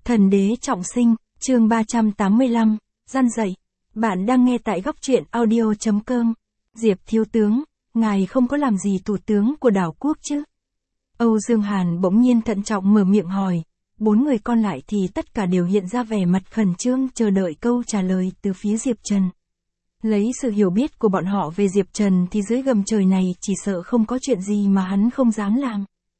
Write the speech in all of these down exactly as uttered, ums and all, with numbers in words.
Thần đế trọng sinh, chương ba trăm tám mươi lăm, răn dạy. Bạn đang nghe tại góc truyện audio chấm com. Diệp thiếu tướng, ngài không có làm gì thủ tướng của đảo quốc chứ? Âu Dương Hàn bỗng nhiên thận trọng mở miệng hỏi. Bốn người còn lại thì tất cả đều hiện ra vẻ mặt khẩn trương chờ đợi câu trả lời từ phía Diệp Trần. Lấy sự hiểu biết của bọn họ về Diệp Trần thì dưới gầm trời này chỉ sợ không có chuyện gì mà hắn không dám làm.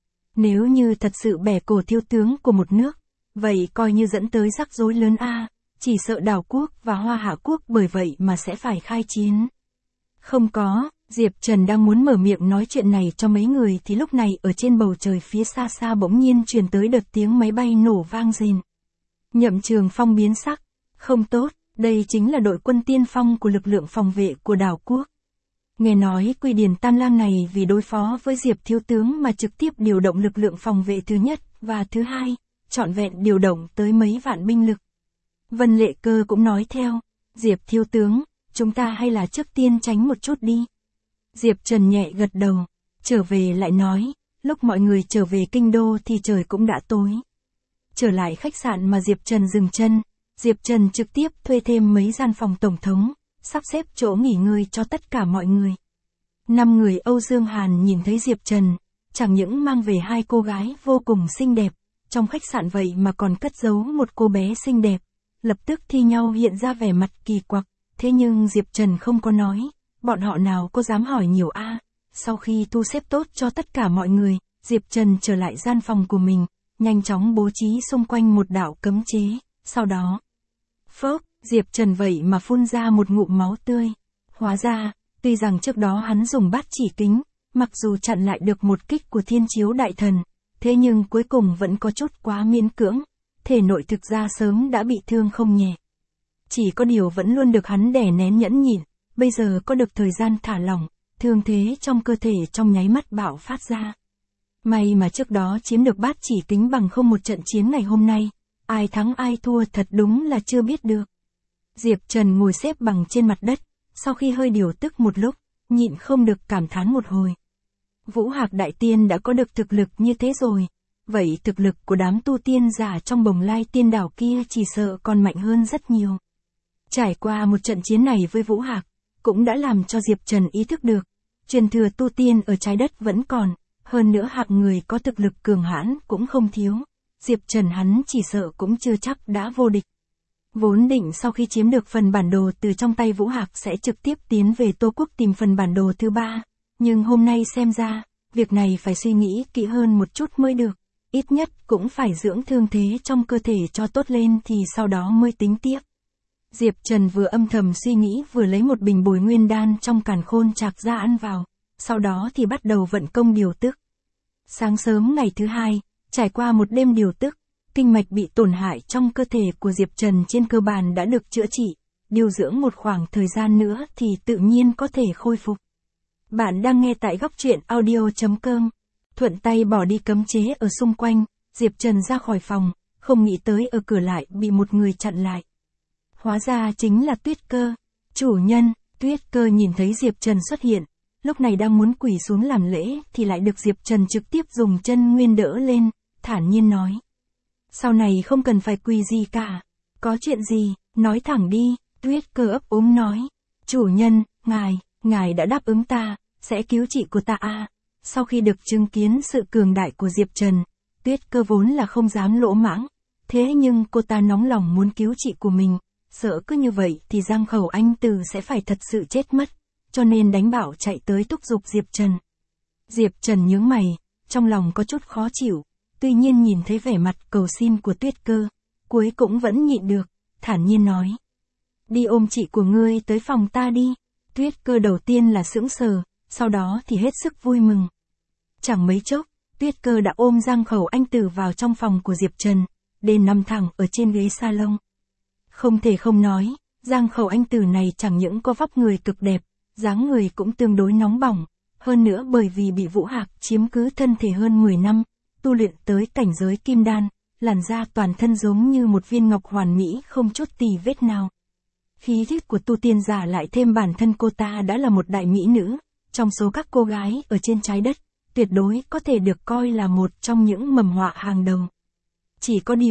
Nếu như thật sự bẻ cổ thiếu tướng của một nước, vậy coi như dẫn tới rắc rối lớn a, chỉ sợ đảo quốc và Hoa Hạ quốc bởi vậy mà sẽ phải khai chiến. Không có, Diệp Trần đang muốn mở miệng nói chuyện này cho mấy người thì lúc này ở trên bầu trời phía xa xa bỗng nhiên truyền tới đợt tiếng máy bay nổ vang rền. Nhậm Trường Phong biến sắc, không tốt, đây chính là đội quân tiên phong của lực lượng phòng vệ của đảo quốc. Nghe nói Quy Điền Tam Lang này vì đối phó với Diệp thiếu tướng mà trực tiếp điều động lực lượng phòng vệ thứ nhất và thứ hai, trọn vẹn điều động tới mấy vạn binh lực. Vân Lệ Cơ cũng nói theo, Diệp thiếu tướng, chúng ta hay là trước tiên tránh một chút đi. Diệp Trần nhẹ gật đầu, trở về lại nói, lúc mọi người trở về kinh đô thì trời cũng đã tối. Trở lại khách sạn mà Diệp Trần dừng chân, Diệp Trần trực tiếp thuê thêm mấy gian phòng tổng thống, sắp xếp chỗ nghỉ ngơi cho tất cả mọi người. Năm người Âu Dương Hàn nhìn thấy Diệp Trần, chẳng những mang về hai cô gái vô cùng xinh đẹp, trong khách sạn vậy mà còn cất giấu một cô bé xinh đẹp, lập tức thi nhau hiện ra vẻ mặt kỳ quặc, thế nhưng Diệp Trần không có nói, bọn họ nào có dám hỏi nhiều a. Sau khi thu xếp tốt cho tất cả mọi người, Diệp Trần trở lại gian phòng của mình, nhanh chóng bố trí xung quanh một đạo cấm chế, sau đó, phốc, Diệp Trần vậy mà phun ra một ngụm máu tươi. Hóa ra, tuy rằng trước đó hắn dùng bát chỉ kính, mặc dù chặn lại được một kích của Thiên Chiếu Đại Thần, thế nhưng cuối cùng vẫn có chút quá miễn cưỡng, thể nội thực ra sớm đã bị thương không nhẹ. Chỉ có điều vẫn luôn được hắn đè nén nhẫn nhịn, bây giờ có được thời gian thả lỏng, thương thế trong cơ thể trong nháy mắt bạo phát ra. May mà trước đó chiếm được bát chỉ kính bằng không một trận chiến ngày hôm nay, ai thắng ai thua thật đúng là chưa biết được. Diệp Trần ngồi xếp bằng trên mặt đất, sau khi hơi điều tức một lúc, nhịn không được cảm thán một hồi. Vũ Hạc Đại Tiên đã có được thực lực như thế rồi, vậy thực lực của đám tu tiên giả trong Bồng Lai Tiên Đảo kia chỉ sợ còn mạnh hơn rất nhiều. Trải qua một trận chiến này với Vũ Hạc, cũng đã làm cho Diệp Trần ý thức được, truyền thừa tu tiên ở trái đất vẫn còn, hơn nữa hạng người có thực lực cường hãn cũng không thiếu. Diệp Trần hắn chỉ sợ cũng chưa chắc đã vô địch. Vốn định sau khi chiếm được phần bản đồ từ trong tay Vũ Hạc sẽ trực tiếp tiến về Tô Quốc tìm phần bản đồ thứ ba, nhưng hôm nay xem ra, việc này phải suy nghĩ kỹ hơn một chút mới được, ít nhất cũng phải dưỡng thương thế trong cơ thể cho tốt lên thì sau đó mới tính tiếp. Diệp Trần vừa âm thầm suy nghĩ vừa lấy một bình bồi nguyên đan trong càn khôn trạc ra ăn vào, sau đó thì bắt đầu vận công điều tức. Sáng sớm ngày thứ hai, trải qua một đêm điều tức, kinh mạch bị tổn hại trong cơ thể của Diệp Trần trên cơ bản đã được chữa trị, điều dưỡng một khoảng thời gian nữa thì tự nhiên có thể khôi phục. Bạn đang nghe tại góc truyện audio chấm com. Thuận tay bỏ đi cấm chế ở xung quanh, Diệp Trần ra khỏi phòng, không nghĩ tới ở cửa lại bị một người chặn lại. Hóa ra chính là Tuyết Cơ. Chủ nhân, Tuyết Cơ nhìn thấy Diệp Trần xuất hiện, lúc này đang muốn quỳ xuống làm lễ thì lại được Diệp Trần trực tiếp dùng chân nguyên đỡ lên, thản nhiên nói. Sau này không cần phải quỳ gì cả, có chuyện gì, nói thẳng đi, Tuyết Cơ ấp úng nói. Chủ nhân, ngài, ngài đã đáp ứng ta, sẽ cứu chị của ta à. Sau khi được chứng kiến sự cường đại của Diệp Trần, Tuyết Cơ vốn là không dám lỗ mãng, thế nhưng cô ta nóng lòng muốn cứu chị của mình, sợ cứ như vậy thì Giang Khẩu Anh Từ sẽ phải thật sự chết mất, cho nên đánh bảo chạy tới thúc giục Diệp Trần. Diệp Trần nhướng mày, trong lòng có chút khó chịu, tuy nhiên nhìn thấy vẻ mặt cầu xin của Tuyết Cơ, cuối cũng vẫn nhịn được, thản nhiên nói. Đi ôm chị của ngươi tới phòng ta đi. Tuyết Cơ đầu tiên là sững sờ, sau đó thì hết sức vui mừng. Chẳng mấy chốc, Tuyết Cơ đã ôm Giang Khẩu Anh Từ vào trong phòng của Diệp Trần, để nằm thẳng ở trên ghế salon. Không thể không nói, Giang Khẩu Anh Từ này chẳng những có vóc người cực đẹp, dáng người cũng tương đối nóng bỏng, hơn nữa bởi vì bị Vũ Hạc chiếm cứ thân thể hơn mười năm, tu luyện tới cảnh giới kim đan, làn da toàn thân giống như một viên ngọc hoàn mỹ không chút tì vết nào. Khí chất của tu tiên giả lại thêm bản thân cô ta đã là một đại mỹ nữ, trong số các cô gái ở trên trái đất, tuyệt đối có thể được coi là một trong những mầm họa hàng đầu. Chỉ có điều,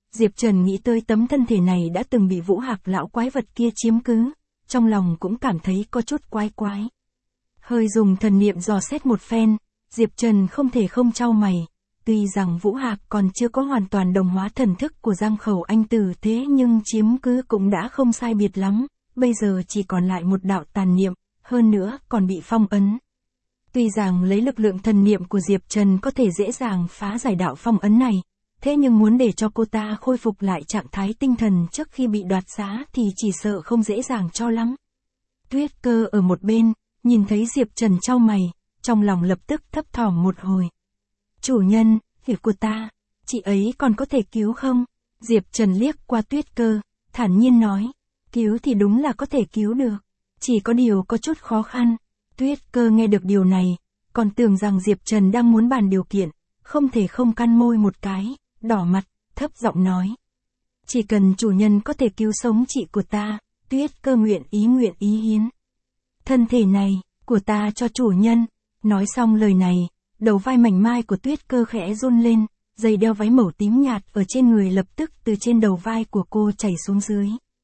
Diệp Trần nghĩ tới tấm thân thể này đã từng bị Vũ Hạc lão quái vật kia chiếm cứ, trong lòng cũng cảm thấy có chút quái quái. Hơi dùng thần niệm dò xét một phen, Diệp Trần không thể không chau mày. Tuy rằng Vũ Hạc còn chưa có hoàn toàn đồng hóa thần thức của Giang Khẩu Anh Tử thế nhưng chiếm cứ cũng đã không sai biệt lắm, bây giờ chỉ còn lại một đạo tàn niệm, hơn nữa còn bị phong ấn. Tuy rằng lấy lực lượng thần niệm của Diệp Trần có thể dễ dàng phá giải đạo phong ấn này, thế nhưng muốn để cho cô ta khôi phục lại trạng thái tinh thần trước khi bị đoạt giá thì chỉ sợ không dễ dàng cho lắm. Tuyết Cơ ở một bên, nhìn thấy Diệp Trần chau mày, trong lòng lập tức thấp thỏm một hồi. Chủ nhân, hiểu của ta, chị ấy còn có thể cứu không? Diệp Trần liếc qua Tuyết Cơ, thản nhiên nói, cứu thì đúng là có thể cứu được, chỉ có điều có chút khó khăn. Tuyết Cơ nghe được điều này, còn tưởng rằng Diệp Trần đang muốn bàn điều kiện, không thể không căn môi một cái, đỏ mặt, thấp giọng nói. Chỉ cần chủ nhân có thể cứu sống chị của ta, Tuyết Cơ nguyện ý nguyện ý hiến thân thể này, của ta cho chủ nhân. Nói xong lời này, đầu vai mảnh mai của Tuyết Cơ khẽ run lên, dây đeo váy màu tím nhạt ở trên người lập tức từ trên đầu vai của cô chảy xuống dưới.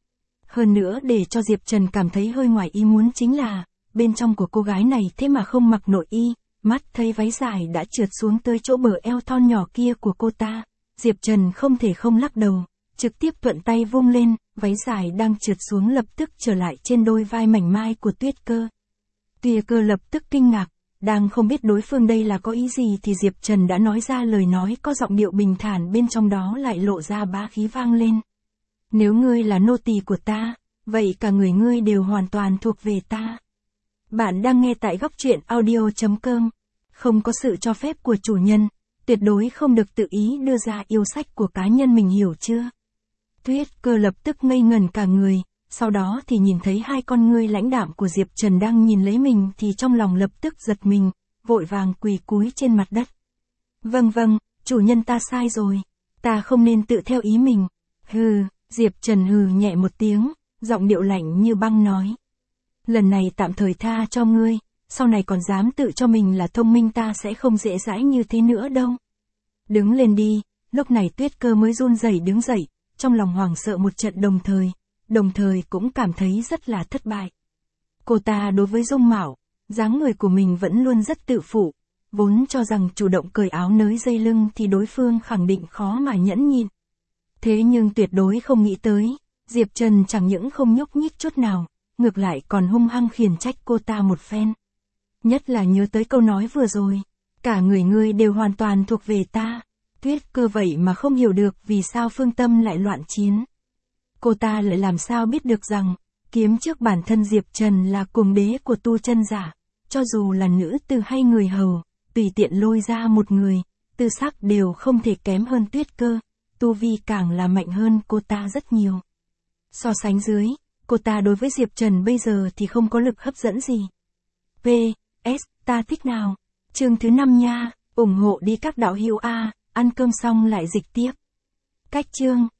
Hơn nữa để cho Diệp Trần cảm thấy hơi ngoài ý muốn chính là, bên trong của cô gái này thế mà không mặc nội y, mắt thấy váy dài đã trượt xuống tới chỗ bờ eo thon nhỏ kia của cô ta. Diệp Trần không thể không lắc đầu, trực tiếp thuận tay vung lên, váy dài đang trượt xuống lập tức trở lại trên đôi vai mảnh mai của Tuyết Cơ. Tuyết Cơ lập tức kinh ngạc, đang không biết đối phương đây là có ý gì thì Diệp Trần đã nói ra lời nói có giọng điệu bình thản bên trong đó lại lộ ra bá khí vang lên. Nếu ngươi là nô tỳ của ta, vậy cả người ngươi đều hoàn toàn thuộc về ta. Bạn đang nghe tại góc truyện audio chấm com. Không có sự cho phép của chủ nhân, tuyệt đối không được tự ý đưa ra yêu sách của cá nhân mình, hiểu chưa? Tuyết Cơ lập tức ngây ngẩn cả người, sau đó thì nhìn thấy hai con ngươi lãnh đạm của Diệp Trần đang nhìn lấy mình thì trong lòng lập tức giật mình, vội vàng quỳ cúi trên mặt đất. Vâng vâng, chủ nhân ta sai rồi, ta không nên tự theo ý mình. Hừ, Diệp Trần hừ nhẹ một tiếng, giọng điệu lạnh như băng nói. Lần này tạm thời tha cho ngươi, sau này còn dám tự cho mình là thông minh ta sẽ không dễ dãi như thế nữa đâu. Đứng lên đi, lúc này Tuyết Cơ mới run rẩy đứng dậy, trong lòng hoảng sợ một trận đồng thời, đồng thời cũng cảm thấy rất là thất bại. Cô ta đối với dung mạo, dáng người của mình vẫn luôn rất tự phụ, vốn cho rằng chủ động cởi áo nới dây lưng thì đối phương khẳng định khó mà nhẫn nhịn. Thế nhưng tuyệt đối không nghĩ tới, Diệp Trần chẳng những không nhúc nhích chút nào, ngược lại còn hung hăng khiển trách cô ta một phen. Nhất là nhớ tới câu nói vừa rồi, cả người ngươi đều hoàn toàn thuộc về ta. Tuyết Cơ vậy mà không hiểu được vì sao Phương Tâm lại loạn chiến. Cô ta lại làm sao biết được rằng, kiếm trước bản thân Diệp Trần là cuồng đế của tu chân giả, cho dù là nữ từ hay người hầu, tùy tiện lôi ra một người, tư sắc đều không thể kém hơn Tuyết Cơ, tu vi càng là mạnh hơn cô ta rất nhiều. So sánh dưới, cô ta đối với Diệp Trần bây giờ thì không có lực hấp dẫn gì. pê ét, ta thích nào? Chương thứ năm nha, ủng hộ đi các đạo hữu A, ăn cơm xong lại dịch tiếp. Cách chương